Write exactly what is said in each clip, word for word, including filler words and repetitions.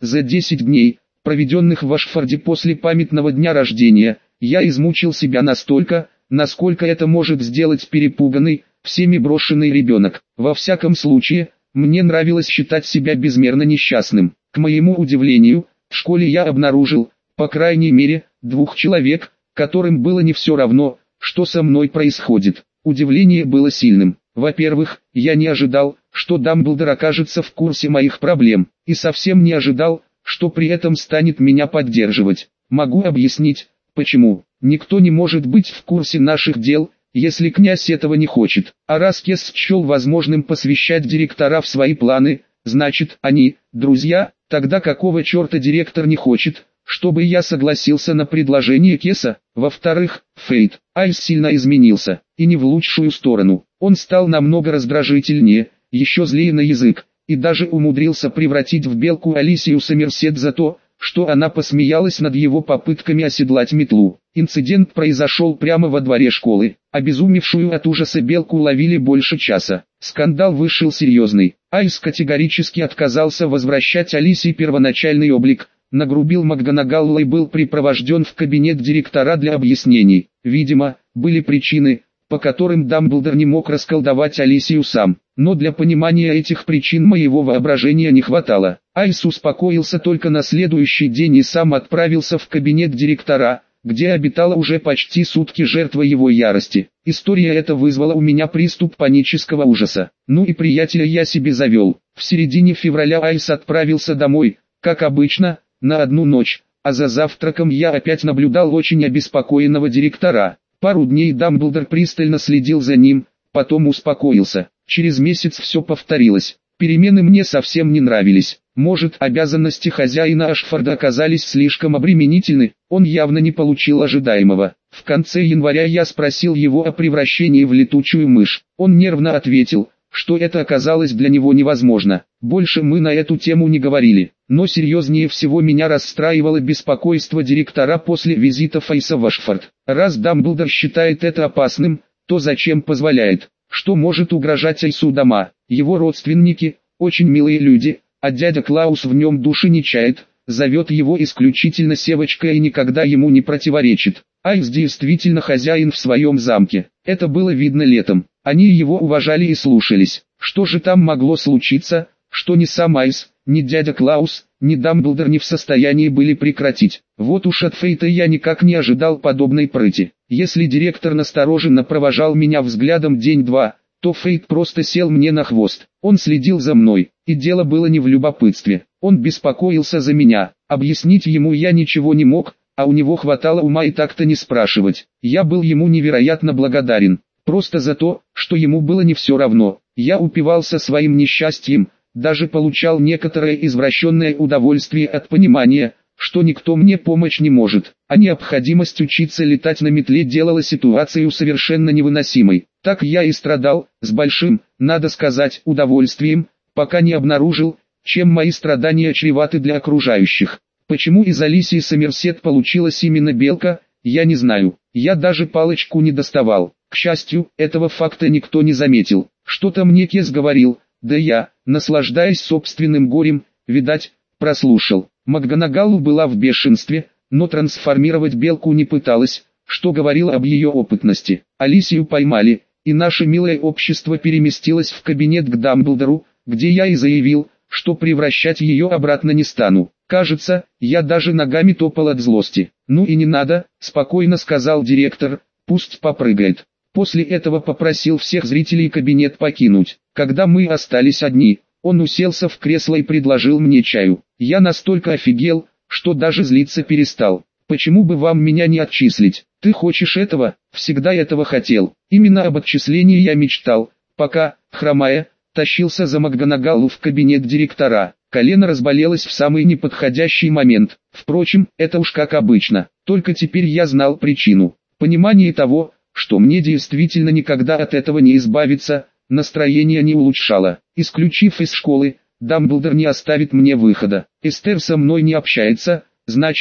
За десять дней, проведенных в Ашфорде после памятного дня рождения, я измучил себя настолько, насколько это может сделать перепуганный, всеми брошенный ребенок. Во всяком случае, мне нравилось считать себя безмерно несчастным. К моему удивлению, в школе я обнаружил, по крайней мере, двух человек, которым было не все равно, что со мной происходит. Удивление было сильным. Во-первых, я не ожидал, что Дамблдор окажется в курсе моих проблем, и совсем не ожидал, что при этом станет меня поддерживать. Могу объяснить, почему. Никто не может быть в курсе наших дел, если князь этого не хочет. А раз Кес счел возможным посвящать директора в свои планы, значит, они, друзья, тогда какого черта директор не хочет, чтобы я согласился на предложение Кеса? Во-вторых, Фейт, Айс сильно изменился, и не в лучшую сторону. Он стал намного раздражительнее, еще злее на язык, и даже умудрился превратить в белку Алисию Сомерсет за то, что она посмеялась над его попытками оседлать метлу. Инцидент произошел прямо во дворе школы. Обезумевшую от ужаса белку ловили больше часа. Скандал вышел серьезный. Айс категорически отказался возвращать Алисии первоначальный облик, нагрубил МакГонагалл и был припровожден в кабинет директора для объяснений. Видимо, были причины, по которым Дамблдор не мог расколдовать Алисию сам. Но для понимания этих причин моего воображения не хватало. Айс успокоился только на следующий день и сам отправился в кабинет директора, где обитала уже почти сутки жертва его ярости. История эта вызвала у меня приступ панического ужаса. Ну и приятеля я себе завел. В середине февраля Айс отправился домой, как обычно, на одну ночь, а за завтраком я опять наблюдал очень обеспокоенного директора. Пару дней Дамблдор пристально следил за ним, потом успокоился. Через месяц все повторилось. Перемены мне совсем не нравились. Может, обязанности хозяина Ашфорда оказались слишком обременительны, он явно не получил ожидаемого. В конце января я спросил его о превращении в летучую мышь. Он нервно ответил, что это оказалось для него невозможно. Больше мы на эту тему не говорили. Но серьезнее всего меня расстраивало беспокойство директора после визита Фейса в Ашфорд. Раз Дамблдор считает это опасным, то зачем позволяет? Что может угрожать Айсу дома? Его родственники, очень милые люди, а дядя Клаус в нем души не чает, зовет его исключительно Севочкой и никогда ему не противоречит. Айс действительно хозяин в своем замке. Это было видно летом. Они его уважали и слушались. Что же там могло случиться, что ни сам Айс, ни дядя Клаус, ни Дамблдор не в состоянии были прекратить? Вот уж от Фейта я никак не ожидал подобной прыти. Если директор настороженно провожал меня взглядом день-два, то Фейт просто сел мне на хвост. Он следил за мной, и дело было не в любопытстве. Он беспокоился за меня. Объяснить ему я ничего не мог, а у него хватало ума и так-то не спрашивать. Я был ему невероятно благодарен. Просто за то, что ему было не все равно. Я упивался своим несчастьем, даже получал некоторое извращенное удовольствие от понимания, что никто мне помочь не может, а необходимость учиться летать на метле делала ситуацию совершенно невыносимой. Так я и страдал, с большим, надо сказать, удовольствием, пока не обнаружил, чем мои страдания чреваты для окружающих. Почему из Алисии Сомерсет получилась именно белка, я не знаю. Я даже палочку не доставал. К счастью, этого факта никто не заметил. Что-то мне Кес говорил, да я, наслаждаясь собственным горем, видать, прослушал. МакГонагалл была в бешенстве, но трансформировать белку не пыталась, что говорило об ее опытности. Алисию поймали, и наше милое общество переместилось в кабинет к Дамблдору, где я и заявил, что превращать ее обратно не стану. Кажется, я даже ногами топал от злости. «Ну и не надо», — спокойно сказал директор, — «пусть попрыгает». После этого попросил всех зрителей кабинет покинуть. Когда мы остались одни, он уселся в кресло и предложил мне чаю. Я настолько офигел, что даже злиться перестал. «Почему бы вам меня не отчислить? Ты хочешь этого?» «Всегда этого хотел. Именно об отчислении я мечтал, пока, хромая, тащился за МакГонагалл в кабинет директора. Колено разболелось в самый неподходящий момент. Впрочем, это уж как обычно. Только теперь я знал причину. Понимание того, что мне действительно никогда от этого не избавиться, настроение не улучшало. Исключив из школы, Дамблдор не оставит мне выхода. Эстер со мной не общается, значит,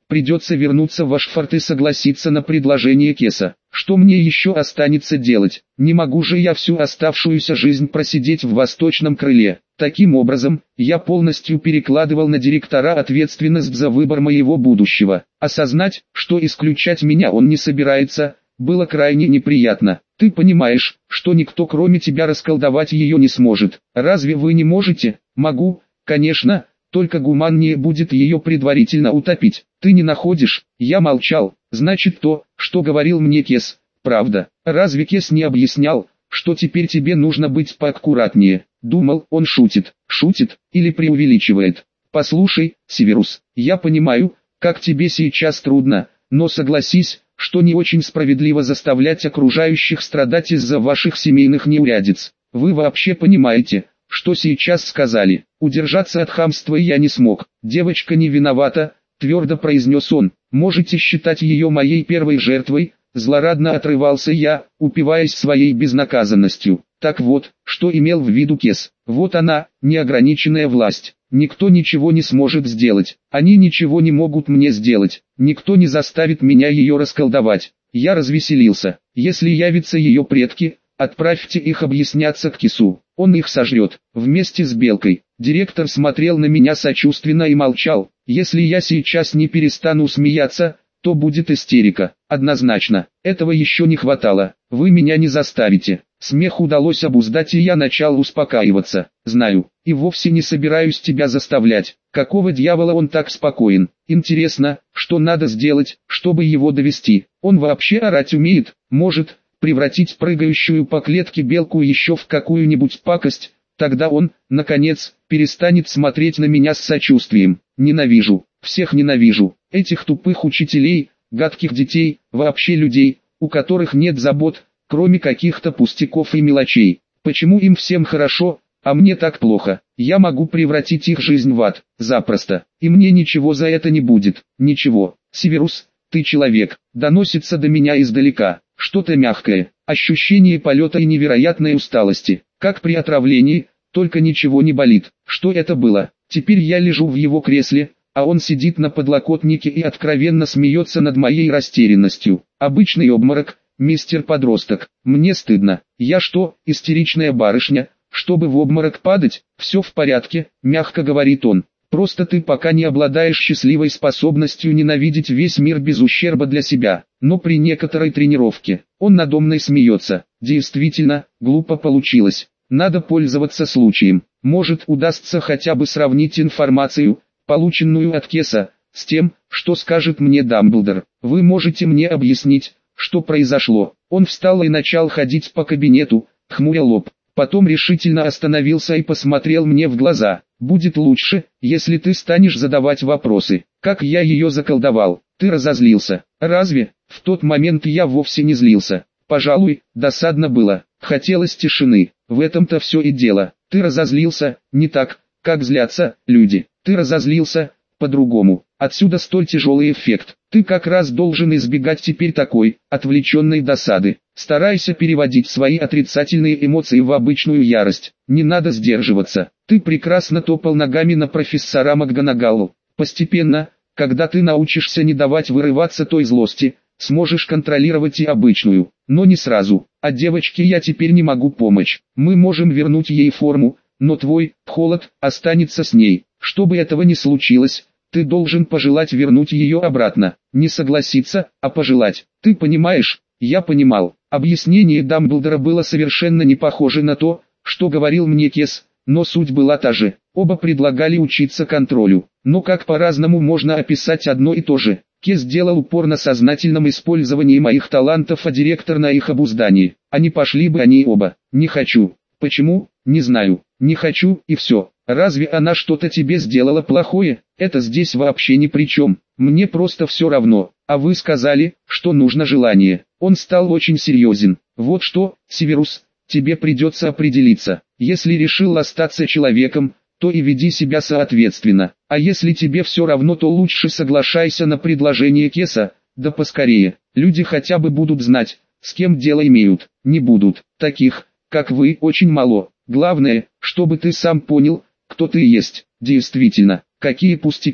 Придется вернуться в ваш форт и согласиться на предложение Кеса. Что мне еще останется делать? Не могу же я всю оставшуюся жизнь просидеть в восточном крыле. Таким образом, я полностью перекладывал на директора ответственность за выбор моего будущего. Осознать, что исключать меня он не собирается, было крайне неприятно. Ты понимаешь, что никто кроме тебя расколдовать ее не сможет. Разве вы не можете? Могу, конечно, только гуманнее будет ее предварительно утопить. Ты не находишь? Я молчал. Значит, то, что говорил мне Кес, правда. Разве Кес не объяснял, что теперь тебе нужно быть поаккуратнее? Думал, он шутит, шутит или преувеличивает. Послушай, Северус, я понимаю, как тебе сейчас трудно, но согласись, что не очень справедливо заставлять окружающих страдать из-за ваших семейных неурядиц. Вы вообще понимаете, что сейчас сказали? Удержаться от хамства я не смог. Девочка не виновата, твердо произнес он. Можете считать ее моей первой жертвой, злорадно отрывался я, упиваясь своей безнаказанностью. Так вот, что имел в виду Кес. Вот она, неограниченная власть. Никто ничего не сможет сделать. Они ничего не могут мне сделать. Никто не заставит меня ее расколдовать. Я развеселился. Если явятся ее предки, отправьте их объясняться к Кесу. Он их сожрет, вместе с Белкой. Директор смотрел на меня сочувственно и молчал. Если я сейчас не перестану смеяться, то будет истерика. Однозначно, этого еще не хватало. Вы меня не заставите. Смех удалось обуздать, и я начал успокаиваться. Знаю, и вовсе не собираюсь тебя заставлять. Какого дьявола он так спокоен? Интересно, что надо сделать, чтобы его довести? Он вообще орать умеет? Может, превратить прыгающую по клетке белку еще в какую-нибудь пакость? Тогда он, наконец, перестанет смотреть на меня с сочувствием. Ненавижу, всех ненавижу. Этих тупых учителей, гадких детей, вообще людей, у которых нет забот, кроме каких-то пустяков и мелочей. Почему им всем хорошо, а мне так плохо? Я могу превратить их жизнь в ад, запросто, и мне ничего за это не будет. Ничего. Северус, ты человек, доносится до меня издалека. Что-то мягкое, ощущение полета и невероятной усталости, как при отравлении, только ничего не болит. Что это было? Теперь я лежу в его кресле, а он сидит на подлокотнике и откровенно смеется над моей растерянностью. Обычный обморок, мистер Подросток. Мне стыдно. Я что, истеричная барышня, чтобы в обморок падать? Все в порядке, мягко говорит он. Просто ты пока не обладаешь счастливой способностью ненавидеть весь мир без ущерба для себя. Но при некоторой тренировке, он надо мной смеется. Действительно, глупо получилось. Надо пользоваться случаем. Может, удастся хотя бы сравнить информацию, полученную от Кеса, с тем, что скажет мне Дамблдор. Вы можете мне объяснить, что произошло? Он встал и начал ходить по кабинету, хмуря лоб. Потом решительно остановился и посмотрел мне в глаза. Будет лучше, если ты станешь задавать вопросы. Как я ее заколдовал? Ты разозлился? Разве? В тот момент я вовсе не злился. Пожалуй, досадно было. Хотелось тишины. В этом-то все и дело. Ты разозлился, не так, как злятся люди. Ты разозлился, по-другому. Отсюда столь тяжелый эффект. Ты как раз должен избегать теперь такой, отвлеченной досады. Старайся переводить свои отрицательные эмоции в обычную ярость. Не надо сдерживаться. Ты прекрасно топал ногами на профессора МакГонагалл. Постепенно, когда ты научишься не давать вырываться той злости, сможешь контролировать и обычную, но не сразу. А девочке я теперь не могу помочь. Мы можем вернуть ей форму, но твой холод останется с ней. Чтобы этого не случилось, ты должен пожелать вернуть ее обратно. Не согласиться, а пожелать. Ты понимаешь? Я понимал. Объяснение Дамблдора было совершенно не похоже на то, что говорил мне Кес, но суть была та же. Оба предлагали учиться контролю. Но как по-разному можно описать одно и то же? Кес делал упор на сознательном использовании моих талантов, а директор на их обуздании. А не пошли бы они оба. Не хочу. Почему? Не знаю. Не хочу, и все. Разве она что-то тебе сделала плохое? Это здесь вообще ни при чем. Мне просто все равно. А вы сказали, что нужно желание. Он стал очень серьезен. Вот что, Северус, тебе придется определиться. Если решил остаться человеком, то и веди себя соответственно. А если тебе все равно, то лучше соглашайся на предложение Кеса, да поскорее. Люди хотя бы будут знать, с кем дело имеют. Не будут. Таких, как вы, очень мало. Главное, чтобы ты сам понял, кто ты есть. Действительно, какие пустяки.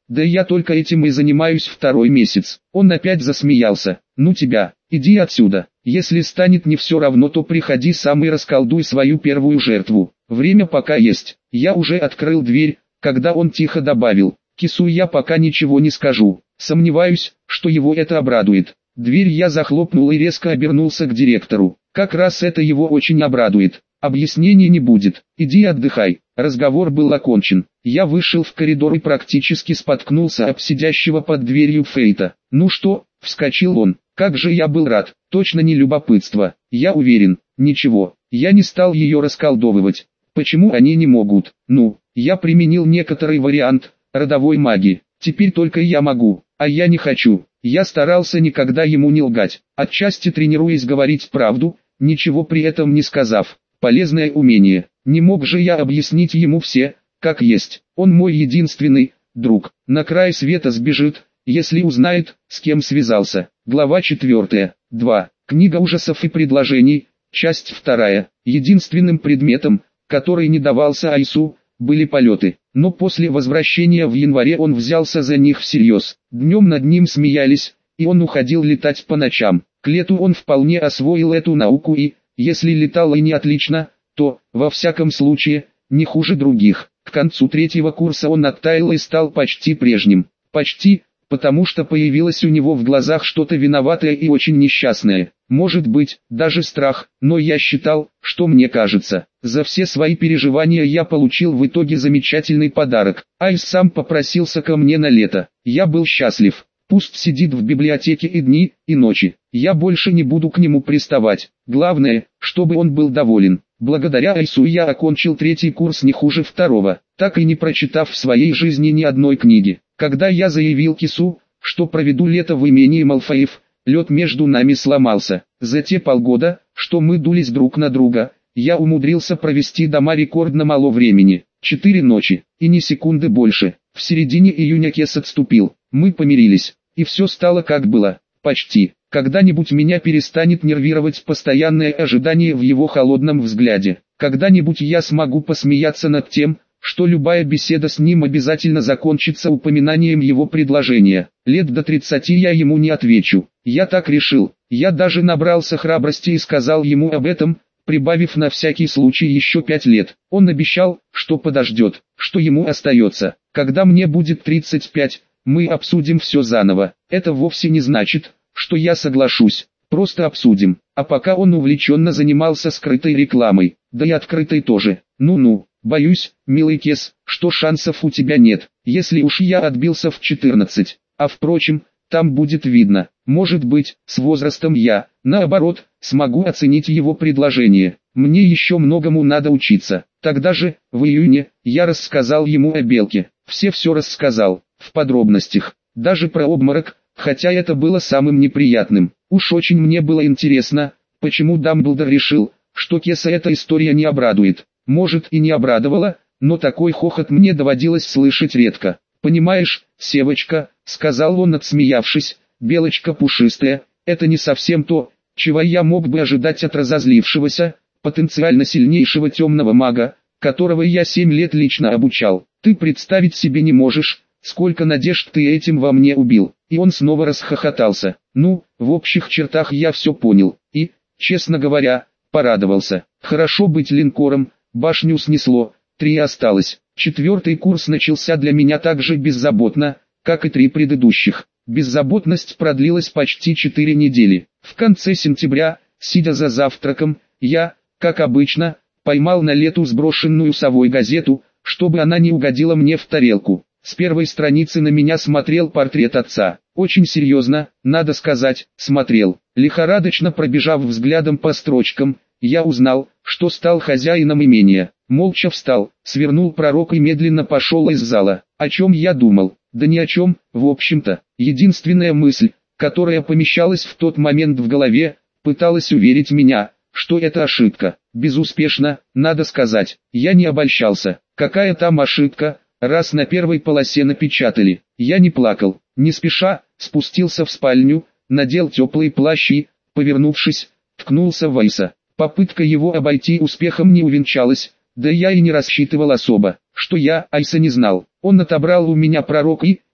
Да я только этим и занимаюсь второй месяц. Он опять засмеялся. Ну тебя, иди отсюда. Если станет не все равно, то приходи сам и расколдуй свою первую жертву. Время пока есть. Я уже открыл дверь, когда он тихо добавил. Кису я пока ничего не скажу. Сомневаюсь, что его это обрадует. Дверь я захлопнул и резко обернулся к директору. Как раз это его очень обрадует. Объяснений не будет. Иди отдыхай. Разговор был окончен. Я вышел в коридор и практически споткнулся об сидящего под дверью Фейта. Ну что, вскочил он. Как же я был рад. Точно не любопытство. Я уверен. Ничего. Я не стал ее расколдовывать. Почему они не могут? Ну, я применил некоторый вариант родовой магии. Теперь только я могу, а я не хочу. Я старался никогда ему не лгать, отчасти тренируясь говорить правду, ничего при этом не сказав. Полезное умение. Не мог же я объяснить ему все, как есть. Он мой единственный друг. На край света сбежит, если узнает, с кем связался. Глава четвертая. два. Книга ужасов и предложений. Часть вторая. Единственным предметом, который не давался Айсу, были полеты. Но после возвращения в январе он взялся за них всерьез. Днем над ним смеялись, и он уходил летать по ночам. К лету он вполне освоил эту науку и, если летал и не отлично, то, во всяком случае, не хуже других. К концу третьего курса он оттаял и стал почти прежним. Почти, потому что появилось у него в глазах что-то виноватое и очень несчастное. Может быть, даже страх, но я считал, что мне кажется. За все свои переживания я получил в итоге замечательный подарок. Айс сам попросился ко мне на лето. Я был счастлив. Пусть сидит в библиотеке и дни, и ночи. Я больше не буду к нему приставать. Главное, чтобы он был доволен. Благодаря Айсу я окончил третий курс не хуже второго, так и не прочитав в своей жизни ни одной книги. Когда я заявил Кису, что проведу лето в имении Малфоев, лед между нами сломался. За те полгода, что мы дулись друг на друга, я умудрился провести дома рекордно мало времени. Четыре ночи, и ни секунды больше. В середине июня Кес отступил, мы помирились, и все стало как было, почти. Когда-нибудь меня перестанет нервировать постоянное ожидание в его холодном взгляде. Когда-нибудь я смогу посмеяться над тем, что любая беседа с ним обязательно закончится упоминанием его предложения. Лет до тридцати я ему не отвечу. Я так решил. Я даже набрался храбрости и сказал ему об этом, прибавив на всякий случай еще пять лет. Он обещал, что подождет, что ему остается. Когда мне будет тридцать пять, мы обсудим все заново. Это вовсе не значит, что я соглашусь. Просто обсудим. А пока он увлеченно занимался скрытой рекламой, да и открытой тоже. Ну-ну. Боюсь, милый Кес, что шансов у тебя нет, если уж я отбился в четырнадцать. А впрочем, там будет видно. Может быть, с возрастом я, наоборот, смогу оценить его предложение. Мне еще многому надо учиться. Тогда же, в июне, я рассказал ему о Белке. Все все рассказал, в подробностях. Даже про обморок, хотя это было самым неприятным. Уж очень мне было интересно, почему Дамблдор решил, что Кеса эта история не обрадует. Может и не обрадовало, но такой хохот мне доводилось слышать редко. «Понимаешь, Севочка», — сказал он, отсмеявшись, — «белочка пушистая, это не совсем то, чего я мог бы ожидать от разозлившегося, потенциально сильнейшего темного мага, которого я семь лет лично обучал. Ты представить себе не можешь, сколько надежд ты этим во мне убил». И он снова расхохотался. Ну, в общих чертах я все понял, и, честно говоря, порадовался. Хорошо быть линкором. Башню снесло, три осталось. Четвертый курс начался для меня так же беззаботно, как и три предыдущих. Беззаботность продлилась почти четыре недели. В конце сентября, сидя за завтраком, я, как обычно, поймал на лету сброшенную совой газету, чтобы она не угодила мне в тарелку. С первой страницы на меня смотрел портрет отца. Очень серьезно, надо сказать, смотрел. Лихорадочно пробежав взглядом по строчкам, я узнал, что стал хозяином имения. Молча встал, свернул пророк и медленно пошел из зала. О чем я думал? Да ни о чем, в общем-то. Единственная мысль, которая помещалась в тот момент в голове, пыталась уверить меня, что это ошибка. Безуспешно, надо сказать. Я не обольщался. Какая там ошибка, раз на первой полосе напечатали. Я не плакал. Не спеша, спустился в спальню, надел теплый плащ и, повернувшись, ткнулся в Айса. Попытка его обойти успехом не увенчалась, да я и не рассчитывал особо, что я Айса не знал. Он отобрал у меня пророк и,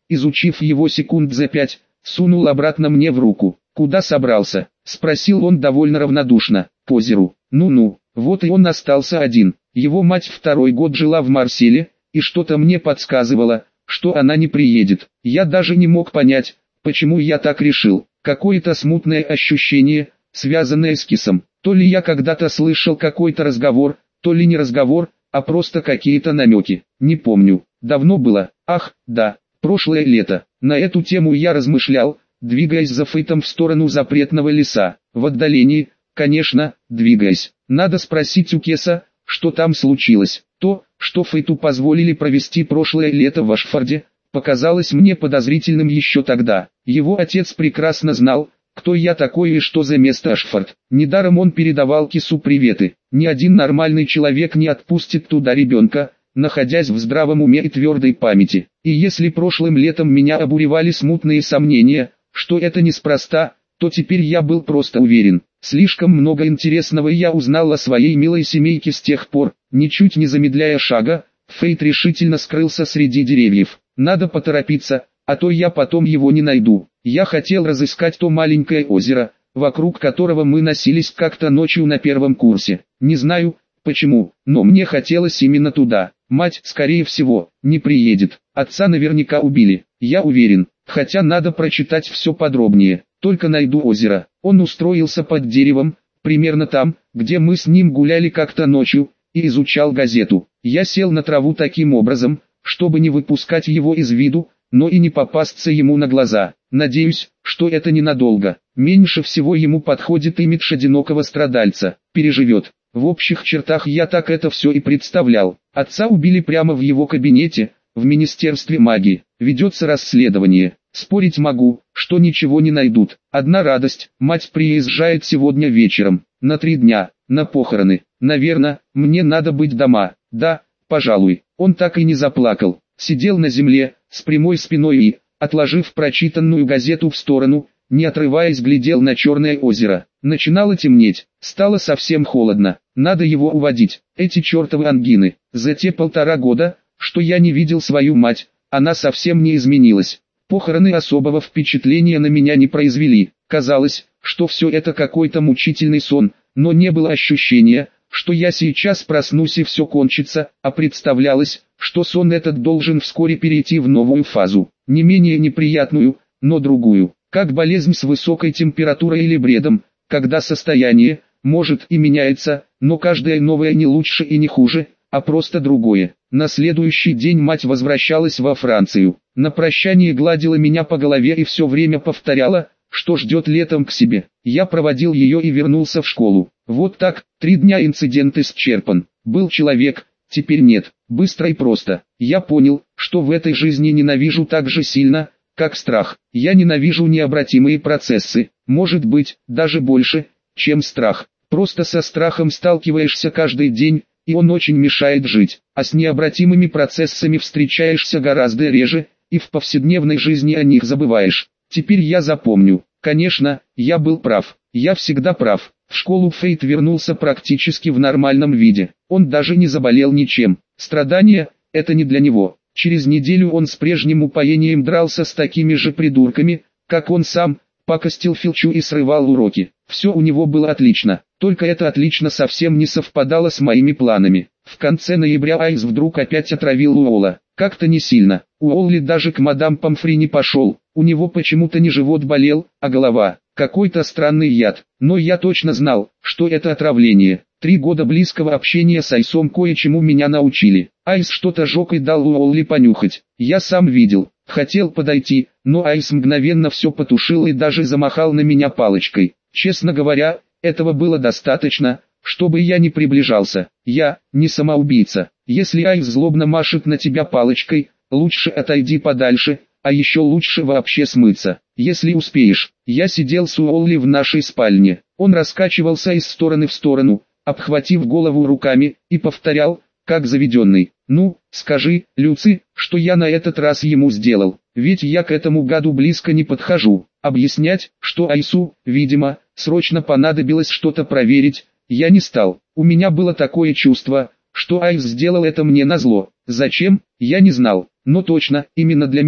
изучив его секунд за пять, сунул обратно мне в руку. «Куда собрался?» — спросил он довольно равнодушно. «К озеру». «Ну-ну». Вот и он остался один. Его мать второй год жила в Марселе, и что-то мне подсказывало, что она не приедет. Я даже не мог понять, почему я так решил. Какое-то смутное ощущение, связанное с кисом. То ли я когда-то слышал какой-то разговор, то ли не разговор, а просто какие-то намеки. Не помню. Давно было. Ах, да, прошлое лето. На эту тему я размышлял, двигаясь за Фейтом в сторону запретного леса. В отдалении, конечно, двигаясь. Надо спросить у Кеса, что там случилось. То, что Фейту позволили провести прошлое лето в Ашфорде, показалось мне подозрительным еще тогда. Его отец прекрасно знал, кто я такой и что за место Ашфорд. Недаром он передавал Кесу приветы. Ни один нормальный человек не отпустит туда ребенка, находясь в здравом уме и твердой памяти. И если прошлым летом меня обуревали смутные сомнения, что это неспроста, то теперь я был просто уверен. Слишком много интересного я узнал о своей милой семейке с тех пор. Ничуть не замедляя шага, Фейт решительно скрылся среди деревьев. Надо поторопиться, а то я потом его не найду. Я хотел разыскать то маленькое озеро, вокруг которого мы носились как-то ночью на первом курсе. Не знаю, почему, но мне хотелось именно туда. Мать, скорее всего, не приедет. Отца наверняка убили, я уверен, хотя надо прочитать все подробнее. Только найду озеро. Он устроился под деревом, примерно там, где мы с ним гуляли как-то ночью, и изучал газету. Я сел на траву таким образом, чтобы не выпускать его из виду, но и не попасться ему на глаза. Надеюсь, что это ненадолго. Меньше всего ему подходит имидж одинокого страдальца. Переживет. В общих чертах я так это все и представлял. Отца убили прямо в его кабинете, в Министерстве магии. Ведется расследование. Спорить могу, что ничего не найдут. Одна радость, мать приезжает сегодня вечером, на три дня, на похороны. Наверное, мне надо быть дома. Да, пожалуй. Он так и не заплакал. Сидел на земле, с прямой спиной и, отложив прочитанную газету в сторону, не отрываясь глядел на черное озеро. Начинало темнеть, стало совсем холодно. Надо его уводить. Эти чертовы ангины. За те полтора года, что я не видел свою мать, она совсем не изменилась. Похороны особого впечатления на меня не произвели. Казалось, что все это какой-то мучительный сон, но не было ощущения, что я сейчас проснусь и все кончится, а представлялось, что сон этот должен вскоре перейти в новую фазу, не менее неприятную, но другую, как болезнь с высокой температурой или бредом, когда состояние, может и меняется, но каждое новое не лучше и не хуже, а просто другое. На следующий день мать возвращалась во Францию. На прощание гладила меня по голове и все время повторяла, что ждет летом к себе. Я проводил ее и вернулся в школу. Вот так, три дня инцидент исчерпан. Был человек, теперь нет. Быстро и просто. Я понял, что в этой жизни ненавижу так же сильно, как страх. Я ненавижу необратимые процессы, может быть, даже больше, чем страх. Просто со страхом сталкиваешься каждый день, и он очень мешает жить, а с необратимыми процессами встречаешься гораздо реже, и в повседневной жизни о них забываешь. Теперь я запомню. Конечно, я был прав. Я всегда прав. В школу Фейт вернулся практически в нормальном виде. Он даже не заболел ничем. Страдания – это не для него. Через неделю он с прежним упоением дрался с такими же придурками, как он сам, пакостил Филчу и срывал уроки. Все у него было отлично. Только это отлично совсем не совпадало с моими планами. В конце ноября Айс вдруг опять отравил Уолла. Как-то не сильно. Уолли даже к мадам Помфри не пошел. У него почему-то не живот болел, а голова. Какой-то странный яд. Но я точно знал, что это отравление. Три года близкого общения с Айсом кое-чему меня научили. Айс что-то жег и дал Уолли понюхать. Я сам видел. Хотел подойти, но Айс мгновенно все потушил и даже замахал на меня палочкой. Честно говоря, этого было достаточно, чтобы я не приближался. Я не самоубийца. Если Айс злобно машет на тебя палочкой, лучше отойди подальше, а еще лучше вообще смыться. Если успеешь. Я сидел с Уолли в нашей спальне. Он раскачивался из стороны в сторону, обхватив голову руками, и повторял, как заведенный: «Ну, скажи, Люци, что я на этот раз ему сделал, ведь я к этому гаду близко не подхожу». Объяснять, что Айсу, видимо, срочно понадобилось что-то проверить, я не стал. У меня было такое чувство, что Айс сделал это мне назло. Зачем, я не знал, но точно, именно для меня.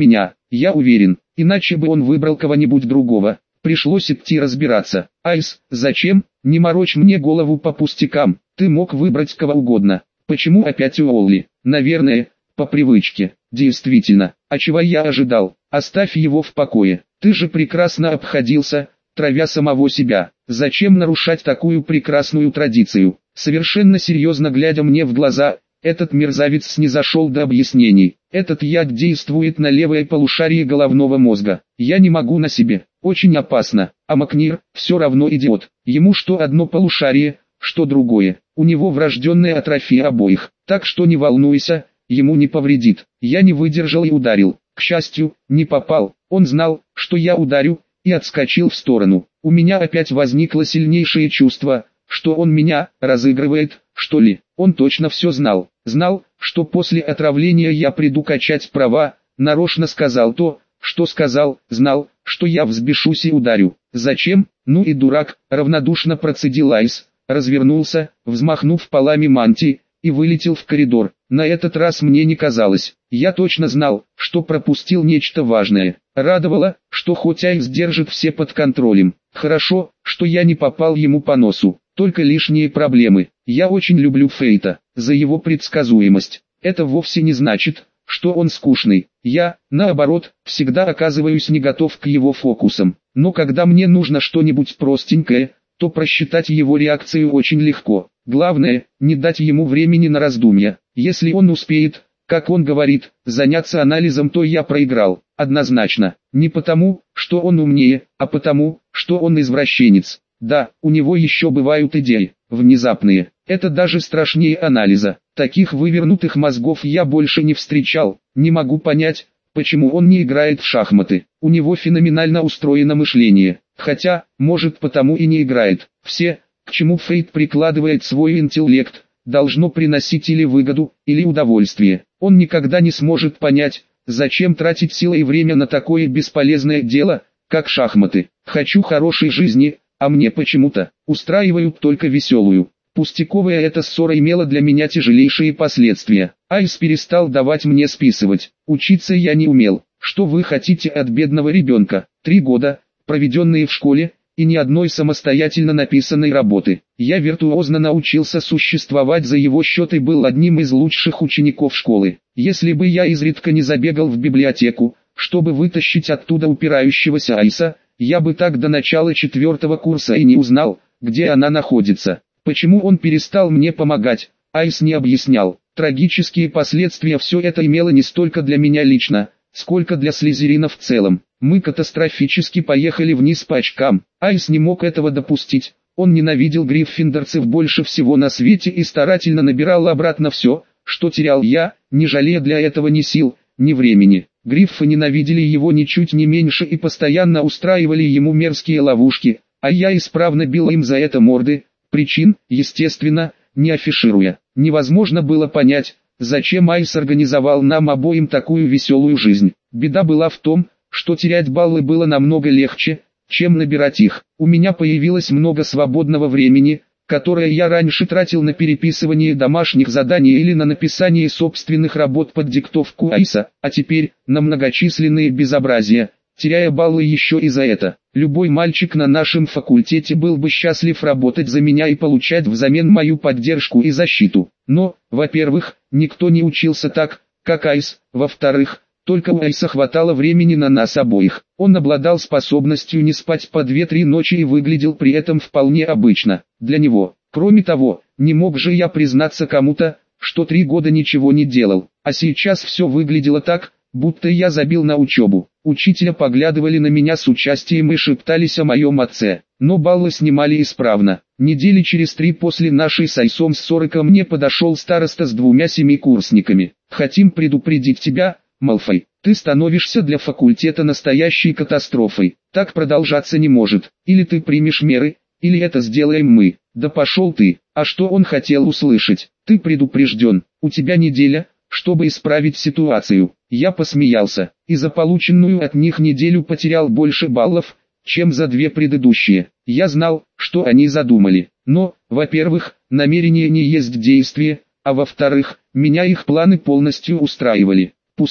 я уверен, иначе бы он выбрал кого-нибудь другого. Пришлось идти разбираться. Айс, зачем? Не морочь мне голову по пустякам, ты мог выбрать кого угодно. Почему опять Уолли? Наверное, по привычке. Действительно, а чего я ожидал? Оставь его в покое. Ты же прекрасно обходился, травя самого себя. Зачем нарушать такую прекрасную традицию? Совершенно серьезно глядя мне в глаза, этот мерзавец снизошел до объяснений. Этот яд действует на левое полушарие головного мозга. Я не могу на себе. Очень опасно. А Макнир все равно идиот. Ему что одно полушарие, что другое. У него врожденная атрофия обоих. Так что не волнуйся, ему не повредит. Я не выдержал и ударил. К счастью, не попал. Он знал, что я ударю, и отскочил в сторону. У меня опять возникло сильнейшее чувство, что он меня разыгрывает, что ли. Он точно все знал. Знал, что после отравления я приду качать права, нарочно сказал то, что сказал, знал, что я взбешусь и ударю. Зачем? Ну и дурак, равнодушно процедил Айс, развернулся, взмахнув полами мантии, и вылетел в коридор. На этот раз мне не казалось. Я точно знал, что пропустил нечто важное. Радовало, что хоть Айс держит все под контролем. Хорошо, что я не попал ему по носу. Только лишние проблемы. Я очень люблю Фейта за его предсказуемость. Это вовсе не значит, что он скучный. Я, наоборот, всегда оказываюсь не готов к его фокусам. Но когда мне нужно что-нибудь простенькое, то просчитать его реакцию очень легко. Главное, не дать ему времени на раздумья. Если он успеет, как он говорит, заняться анализом, то я проиграл. Однозначно. Не потому, что он умнее, а потому, что он извращенец. Да, у него еще бывают идеи, внезапные. Это даже страшнее анализа. Таких вывернутых мозгов я больше не встречал. Не могу понять, почему он не играет в шахматы. У него феноменально устроено мышление. Хотя, может, потому и не играет. Все, к чему Фейт прикладывает свой интеллект, должно приносить или выгоду, или удовольствие. Он никогда не сможет понять, зачем тратить силы и время на такое бесполезное дело, как шахматы. Хочу хорошей жизни, а мне почему-то устраивают только веселую. Пустяковая эта ссора имела для меня тяжелейшие последствия. Айс перестал давать мне списывать. Учиться я не умел. Что вы хотите от бедного ребенка? Три года, проведенные в школе, и ни одной самостоятельно написанной работы. Я виртуозно научился существовать за его счет и был одним из лучших учеников школы. Если бы я изредка не забегал в библиотеку, чтобы вытащить оттуда упирающегося Айса, я бы так до начала четвертого курса и не узнал, где она находится. Почему он перестал мне помогать, Айс не объяснял. Трагические последствия все это имело не столько для меня лично, сколько для Слизерина в целом. Мы катастрофически поехали вниз по очкам. Айс не мог этого допустить. Он ненавидел гриффиндорцев больше всего на свете и старательно набирал обратно все, что терял я, не жалея для этого ни сил, ни времени. Гриффы ненавидели его ничуть не меньше и постоянно устраивали ему мерзкие ловушки, а я исправно бил им за это морды, причин, естественно, не афишируя. Невозможно было понять, зачем Айс организовал нам обоим такую веселую жизнь. Беда была в том, что терять баллы было намного легче, чем набирать их. У меня появилось много свободного времени, которое я раньше тратил на переписывание домашних заданий или на написание собственных работ под диктовку Айса, а теперь на многочисленные безобразия, теряя баллы еще и за это. Любой мальчик на нашем факультете был бы счастлив работать за меня и получать взамен мою поддержку и защиту. Но, во-первых, никто не учился так, как Айс, во-вторых, только у Айса хватало времени на нас обоих. Он обладал способностью не спать по две-три ночи и выглядел при этом вполне обычно для него. Кроме того, не мог же я признаться кому-то, что три года ничего не делал, а сейчас все выглядело так, будто я забил на учебу. Учителя поглядывали на меня с участием и шептались о моем отце, но баллы снимали исправно. Недели через три после нашей с Айсом ссоры ко мне подошел староста с двумя семикурсниками. «Хотим предупредить тебя, Малфой, ты становишься для факультета настоящей катастрофой. Так продолжаться не может. Или ты примешь меры, или это сделаем мы». «Да пошел ты». А что он хотел услышать? «Ты предупрежден, у тебя неделя, чтобы исправить ситуацию». Я посмеялся, и за полученную от них неделю потерял больше баллов, чем за две предыдущие. Я знал, что они задумали, но, во-первых, намерение не есть действие, а во-вторых, меня их планы полностью устраивали. Пускай,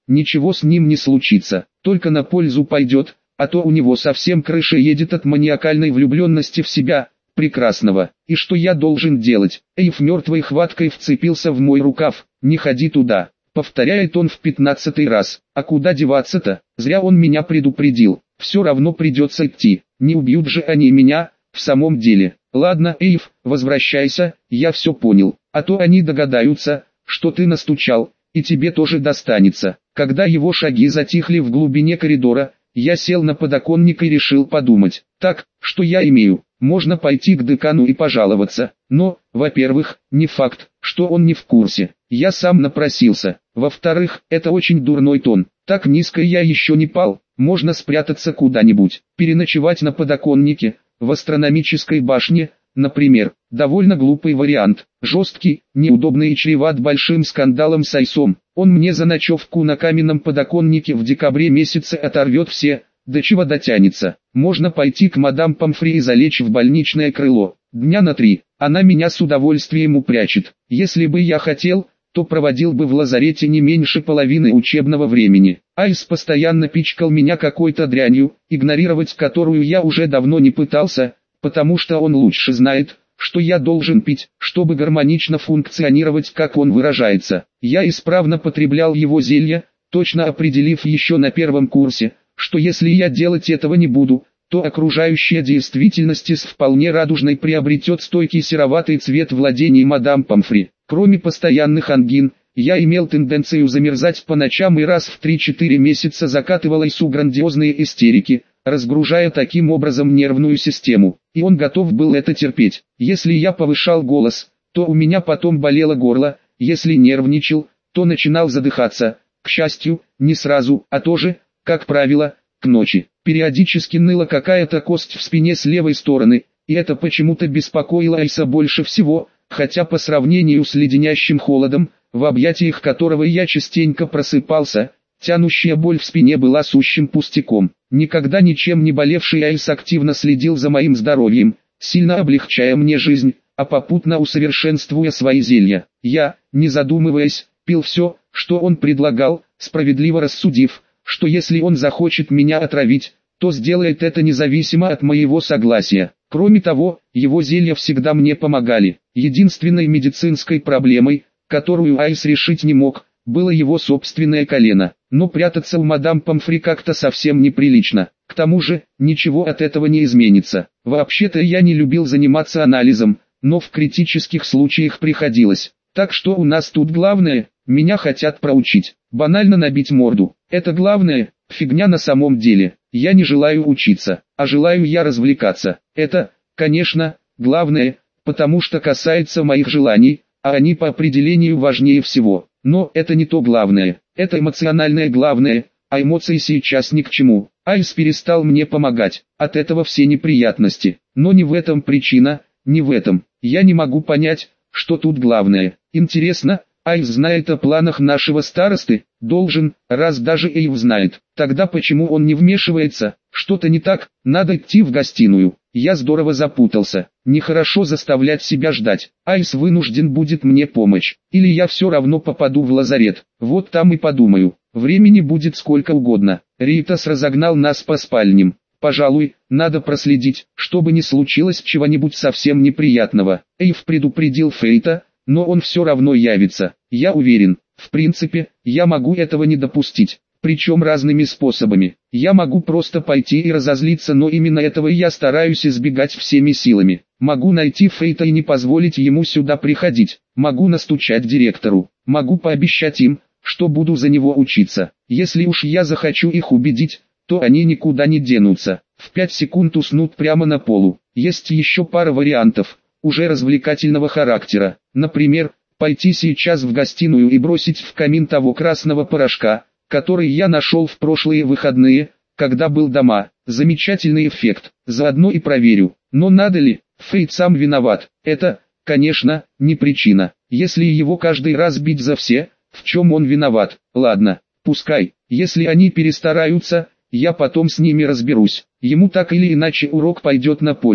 ничего с ним не случится, только на пользу пойдет, а то у него совсем крыша едет от маниакальной влюбленности в себя, прекрасного. И что я должен делать? Эйв мертвой хваткой вцепился в мой рукав. «Не ходи туда», — повторяет он в пятнадцатый раз. А куда деваться-то? Зря он меня предупредил. Все равно придется идти. Не убьют же они меня, в самом деле. Ладно, Эйв, возвращайся, я все понял. А то они догадаются, что ты настучал, и тебе тоже достанется. Когда его шаги затихли в глубине коридора, я сел на подоконник и решил подумать. Так, что я имею? Можно пойти к декану и пожаловаться. Но, во-первых, не факт, что он не в курсе. Я сам напросился. Во-вторых, это очень дурной тон. Так низко я еще не пал. Можно спрятаться куда-нибудь. Переночевать на подоконнике, в астрономической башне, например. Довольно глупый вариант. Жесткий, неудобный и чреват большим скандалом с Айсом. Он мне за ночевку на каменном подоконнике в декабре месяце оторвет все, до чего дотянется. Можно пойти к мадам Помфри и залечь в больничное крыло. Дня на три. Она меня с удовольствием упрячет. Если бы я хотел, то проводил бы в лазарете не меньше половины учебного времени. Айс постоянно пичкал меня какой-то дрянью, игнорировать которую я уже давно не пытался, потому что он лучше знает, что я должен пить, чтобы гармонично функционировать, как он выражается. Я исправно потреблял его зелья, точно определив еще на первом курсе, что если я делать этого не буду, то окружающая действительность из вполне радужной приобретет стойкий сероватый цвет владений мадам Помфри. Кроме постоянных ангин, я имел тенденцию замерзать по ночам и раз в три-четыре месяца закатывал Айсу грандиозные истерики, разгружая таким образом нервную систему, и он готов был это терпеть. Если я повышал голос, то у меня потом болело горло, если нервничал, то начинал задыхаться, к счастью, не сразу, а тоже, как правило, к ночи. Периодически ныла какая-то кость в спине с левой стороны, и это почему-то беспокоило Айса больше всего, хотя по сравнению с леденящим холодом, в объятиях которого я частенько просыпался, тянущая боль в спине была сущим пустяком. Никогда ничем не болевший Айс активно следил за моим здоровьем, сильно облегчая мне жизнь, а попутно усовершенствуя свои зелья. Я, не задумываясь, пил все, что он предлагал, справедливо рассудив, что если он захочет меня отравить, то сделает это независимо от моего согласия. Кроме того, его зелья всегда мне помогали. Единственной медицинской проблемой, которую Айс решить не мог, было его собственное колено. Но прятаться у мадам Помфри как-то совсем неприлично. К тому же, ничего от этого не изменится. Вообще-то я не любил заниматься анализом, но в критических случаях приходилось. Так что у нас тут главное, меня хотят проучить. Банально набить морду. Это главное, фигня на самом деле. Я не желаю учиться, а желаю я развлекаться. Это, конечно, главное, потому что касается моих желаний, а они по определению важнее всего. Но это не то главное, это эмоциональное главное, а эмоции сейчас ни к чему. Айс перестал мне помогать, от этого все неприятности. Но не в этом причина, не в этом. Я не могу понять, что тут главное. Интересно, Айс знает о планах нашего старосты? Должен, раз даже Эйв знает. Тогда почему он не вмешивается? Что-то не так, надо идти в гостиную. Я здорово запутался. Нехорошо заставлять себя ждать. Айс вынужден будет мне помочь. Или я все равно попаду в лазарет. Вот там и подумаю. Времени будет сколько угодно. Ритас разогнал нас по спальням. Пожалуй, надо проследить, чтобы не случилось чего-нибудь совсем неприятного. Эйв предупредил Фейта, но он все равно явится. Я уверен, в принципе, я могу этого не допустить. Причем разными способами. Я могу просто пойти и разозлиться, но именно этого я стараюсь избегать всеми силами. Могу найти Фейта и не позволить ему сюда приходить. Могу настучать директору. Могу пообещать им, что буду за него учиться. Если уж я захочу их убедить, то они никуда не денутся. В пять секунд уснут прямо на полу. Есть еще пара вариантов, уже развлекательного характера. Например, пойти сейчас в гостиную и бросить в камин того красного порошка, который я нашел в прошлые выходные, когда был дома. Замечательный эффект. Заодно и проверю. Но надо ли? Фейт сам виноват. Это, конечно, не причина. Если его каждый раз бить за все, в чем он виноват? Ладно, пускай. Если они перестараются, я потом с ними разберусь. Ему так или иначе урок пойдет на пользу.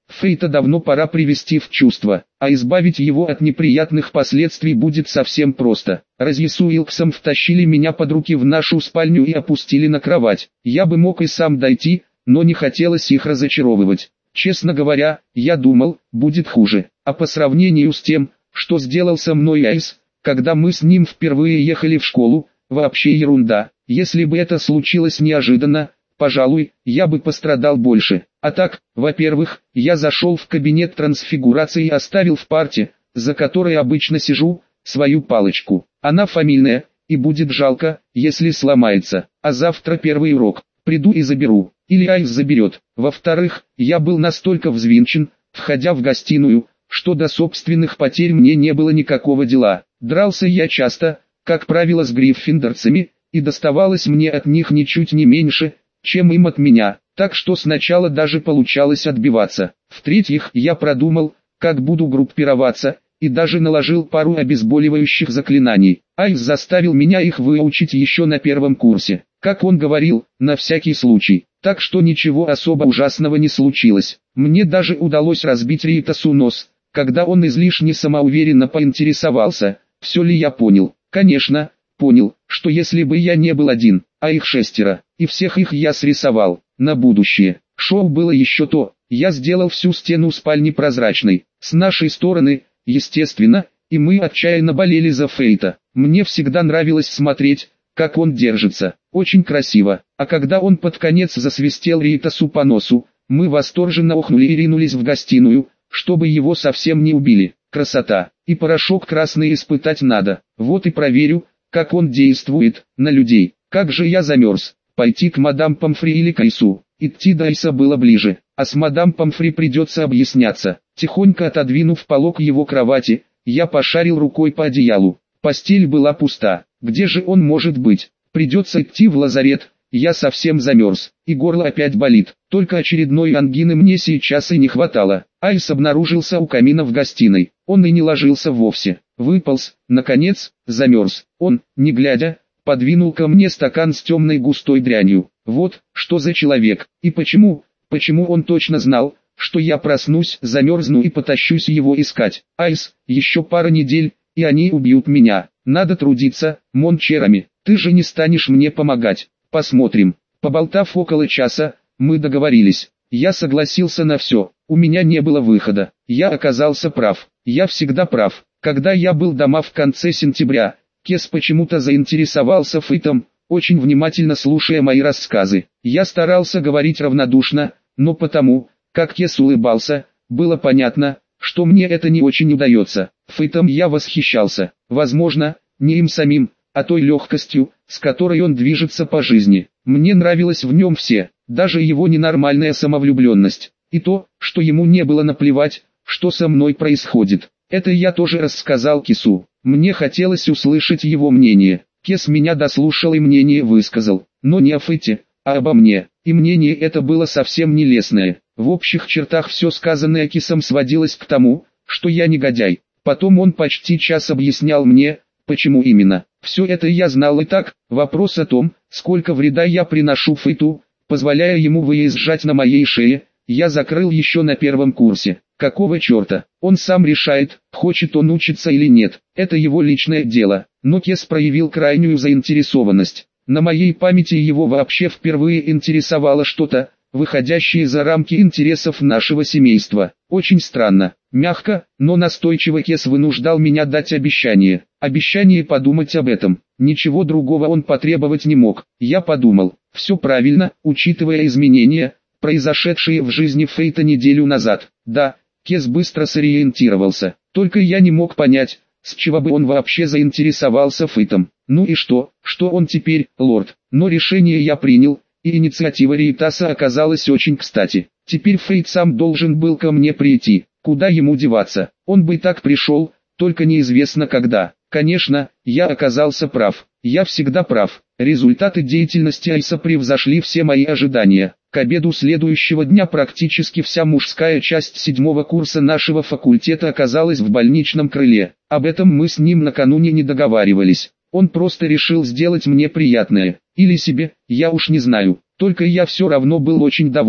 Фейта давно пора привести в чувство, а избавить его от неприятных последствий будет совсем просто. Разъи с Уилксом втащили меня под руки в нашу спальню и опустили на кровать. Я бы мог и сам дойти, но не хотелось их разочаровывать. Честно говоря, я думал, будет хуже. А по сравнению с тем, что сделал со мной Айс, когда мы с ним впервые ехали в школу, вообще ерунда. Если бы это случилось неожиданно, пожалуй, я бы пострадал больше. А так, во-первых, я зашел в кабинет трансфигурации и оставил в парте, за которой обычно сижу, свою палочку. Она фамильная, и будет жалко, если сломается. А завтра первый урок. Приду и заберу. Или Айс заберет. Во-вторых, я был настолько взвинчен, входя в гостиную, что до собственных потерь мне не было никакого дела. Дрался я часто, как правило с гриффиндорцами, и доставалось мне от них ничуть не меньше, чем им от меня, так что сначала даже получалось отбиваться. В-третьих, я продумал, как буду группироваться, и даже наложил пару обезболивающих заклинаний. Айс заставил меня их выучить еще на первом курсе, как он говорил, на всякий случай. Так что ничего особо ужасного не случилось. Мне даже удалось разбить Ритасу нос, когда он излишне самоуверенно поинтересовался, все ли я понял. Конечно, понял, что если бы я не был один, а их шестеро, и всех их я срисовал, на будущее. Шоу было еще то, я сделал всю стену спальни прозрачной, с нашей стороны, естественно, и мы отчаянно болели за Фейта. Мне всегда нравилось смотреть, как он держится, очень красиво, а когда он под конец засвистел Ритасу по носу, мы восторженно охнули и ринулись в гостиную, чтобы его совсем не убили. Красота, и порошок красный испытать надо, вот и проверю, как он действует на людей. Как же я замерз, пойти к мадам Помфри или к Айсу. Идти до Айса было ближе, а с мадам Помфри придется объясняться. Тихонько отодвинув полог его кровати, я пошарил рукой по одеялу. Постель была пуста, где же он может быть? Придется идти в лазарет, я совсем замерз, и горло опять болит. Только очередной ангины мне сейчас и не хватало. Айс обнаружился у камина в гостиной, он и не ложился вовсе. Выполз, наконец, замерз. Он, не глядя, подвинул ко мне стакан с темной густой дрянью. Вот, что за человек, и почему, почему он точно знал, что я проснусь, замерзну и потащусь его искать. Айс, еще пара недель, и они убьют меня. Надо трудиться, Мончерами, ты же не станешь мне помогать. Посмотрим. Поболтав около часа, мы договорились. Я согласился на все, у меня не было выхода. Я оказался прав, я всегда прав. Когда я был дома в конце сентября, Кес почему-то заинтересовался Фейтом, очень внимательно слушая мои рассказы. Я старался говорить равнодушно, но потому, как Кес улыбался, было понятно, что мне это не очень удается. Фейтом я восхищался, возможно, не им самим, а той легкостью, с которой он движется по жизни. Мне нравилось в нем все, даже его ненормальная самовлюбленность, и то, что ему не было наплевать, что со мной происходит. Это я тоже рассказал Кесу. Мне хотелось услышать его мнение. Кес меня дослушал и мнение высказал, но не о Фейте, а обо мне. И мнение это было совсем нелестное. В общих чертах все сказанное Кесом сводилось к тому, что я негодяй. Потом он почти час объяснял мне, почему именно. Все это я знал и так. Вопрос о том, сколько вреда я приношу Фейту, позволяя ему выезжать на моей шее, я закрыл еще на первом курсе. Какого черта? Он сам решает, хочет он учиться или нет. Это его личное дело. Но Кес проявил крайнюю заинтересованность. На моей памяти его вообще впервые интересовало что-то, выходящее за рамки интересов нашего семейства. Очень странно. Мягко, но настойчиво Кес вынуждал меня дать обещание. Обещание подумать об этом. Ничего другого он потребовать не мог. Я подумал, все правильно, учитывая изменения, произошедшие в жизни Фейта неделю назад. Да, Кес быстро сориентировался. Только я не мог понять, с чего бы он вообще заинтересовался Фейтом. Ну и что, что он теперь, лорд. Но решение я принял, и инициатива Ритаса оказалась очень кстати. Теперь Фейт сам должен был ко мне прийти. Куда ему деваться? Он бы и так пришел, только неизвестно когда. Конечно, я оказался прав. Я всегда прав. Результаты деятельности Айса превзошли все мои ожидания. К обеду следующего дня практически вся мужская часть седьмого курса нашего факультета оказалась в больничном крыле. Об этом мы с ним накануне не договаривались. Он просто решил сделать мне приятное. Или себе, я уж не знаю. Только я все равно был очень доволен.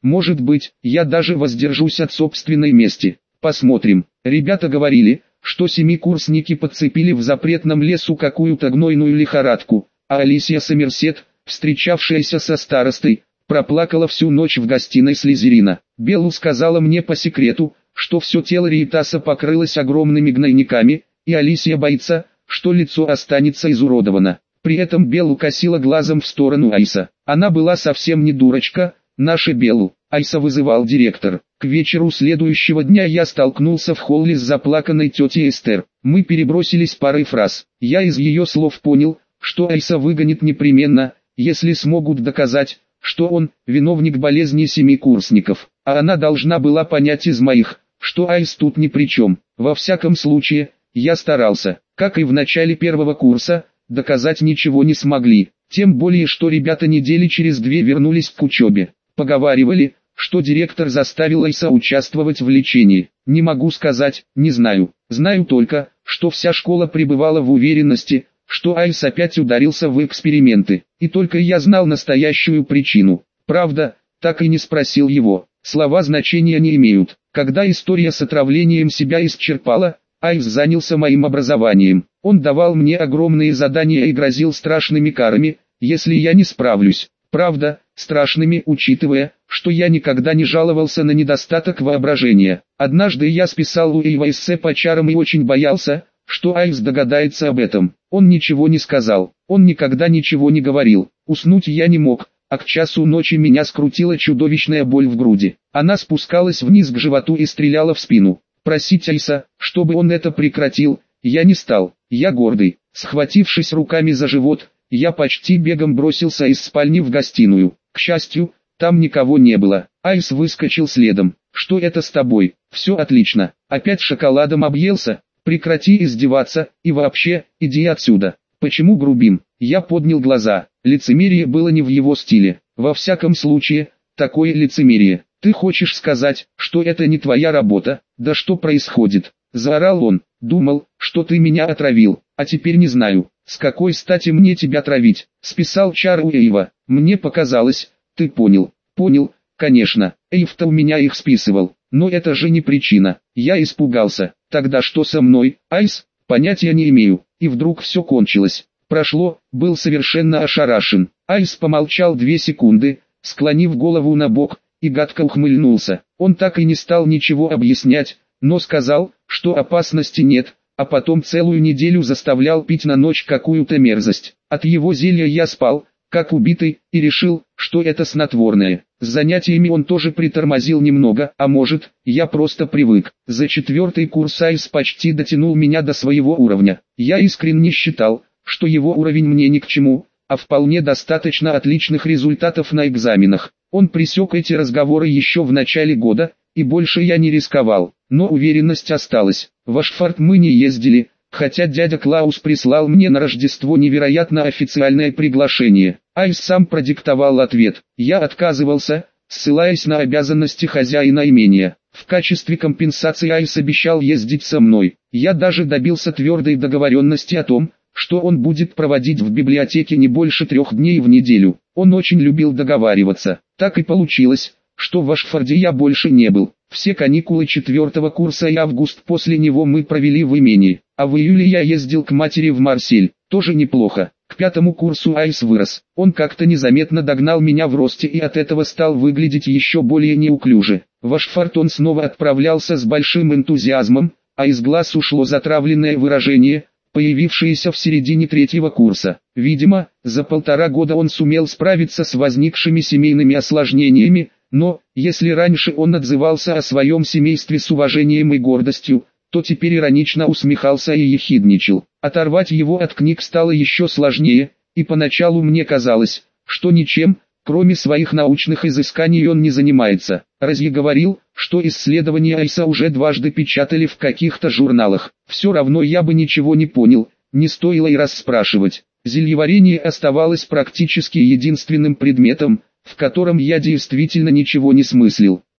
Может быть, я даже воздержусь от собственной мести. Посмотрим. Ребята говорили, что семикурсники подцепили в запретном лесу какую-то гнойную лихорадку, а Алисия Сомерсет, встречавшаяся со старостой, проплакала всю ночь в гостиной Слизерина. Беллу сказала мне по секрету, что все тело Риетаса покрылось огромными гнойниками, и Алисия боится, что лицо останется изуродовано. При этом Беллу косила глазом в сторону Айса. Она была совсем не дурочка, наша Беллу. Айса вызывал директор. К вечеру следующего дня я столкнулся в холле с заплаканной тетей Эстер. Мы перебросились парой фраз. Я из ее слов понял, что Айса выгонит непременно, если смогут доказать, что он виновник болезни семикурсников. А она должна была понять из моих, что Айс тут ни при чем. Во всяком случае, я старался. Как и в начале первого курса, доказать ничего не смогли. Тем более, что ребята недели через две вернулись к учебе. Поговаривали, что директор заставил Айса участвовать в лечении. Не могу сказать, не знаю. Знаю только, что вся школа пребывала в уверенности, что Айс опять ударился в эксперименты. И только я знал настоящую причину. Правда, так и не спросил его. Слова значения не имеют. Когда история с отравлением себя исчерпала, Айс занялся моим образованием. Он давал мне огромные задания и грозил страшными карами, если я не справлюсь. Правда, страшными, учитывая, что я никогда не жаловался на недостаток воображения. Однажды я списал Уэйва эссе по чарам и очень боялся, что Айс догадается об этом. Он ничего не сказал, он никогда ничего не говорил. Уснуть я не мог, а к часу ночи меня скрутила чудовищная боль в груди. Она спускалась вниз к животу и стреляла в спину. Просить Айса, чтобы он это прекратил, я не стал. Я гордый. Схватившись руками за живот, я почти бегом бросился из спальни в гостиную. К счастью, там никого не было. Айс выскочил следом. «Что это с тобой? Все отлично. Опять шоколадом объелся? Прекрати издеваться, и вообще, иди отсюда». «Почему грубим?» Я поднял глаза. Лицемерие было не в его стиле. Во всяком случае, такое лицемерие. «Ты хочешь сказать, что это не твоя работа? Да что происходит?» Заорал он. «Думал, что ты меня отравил, а теперь не знаю, с какой стати мне тебя травить?» Списал чар Уэйва. «Мне показалось, ты понял». «Понял, конечно, Эйв-то у меня их списывал, но это же не причина». Я испугался. «Тогда что со мной, Айс?» «Понятия не имею». И вдруг все кончилось. Прошло, был совершенно ошарашен. Айс помолчал две секунды, склонив голову на бок, и гадко ухмыльнулся. Он так и не стал ничего объяснять, но сказал, что опасности нет, а потом целую неделю заставлял пить на ночь какую-то мерзость. От его зелья я спал, как убитый, и решил, что это снотворное. С занятиями он тоже притормозил немного, а может, я просто привык. За четвертый курс Айс почти дотянул меня до своего уровня. Я искренне считал, что его уровень мне ни к чему, а вполне достаточно отличных результатов на экзаменах. Он пресек эти разговоры еще в начале года, и больше я не рисковал, но уверенность осталась. В Ашфорд мы не ездили, хотя дядя Клаус прислал мне на Рождество невероятно официальное приглашение. Айс сам продиктовал ответ. Я отказывался, ссылаясь на обязанности хозяина имения. В качестве компенсации Айс обещал ездить со мной. Я даже добился твердой договоренности о том, что он будет проводить в библиотеке не больше трех дней в неделю. Он очень любил договариваться. Так и получилось, что в Ашфорде я больше не был. Все каникулы четвертого курса и август после него мы провели в имении, а в июле я ездил к матери в Марсель, тоже неплохо. К пятому курсу Айс вырос. Он как-то незаметно догнал меня в росте и от этого стал выглядеть еще более неуклюже. В Ашфорд он снова отправлялся с большим энтузиазмом, а из глаз ушло затравленное выражение, появившееся в середине третьего курса. Видимо, за полтора года он сумел справиться с возникшими семейными осложнениями, но, если раньше он отзывался о своем семействе с уважением и гордостью, то теперь иронично усмехался и ехидничал. Оторвать его от книг стало еще сложнее, и поначалу мне казалось, что ничем, кроме своих научных изысканий, он не занимается. Разъе говорил, что исследования Айса уже дважды печатали в каких-то журналах. Все равно я бы ничего не понял, не стоило и расспрашивать. Зельеварение оставалось практически единственным предметом, в котором я действительно ничего не смыслил.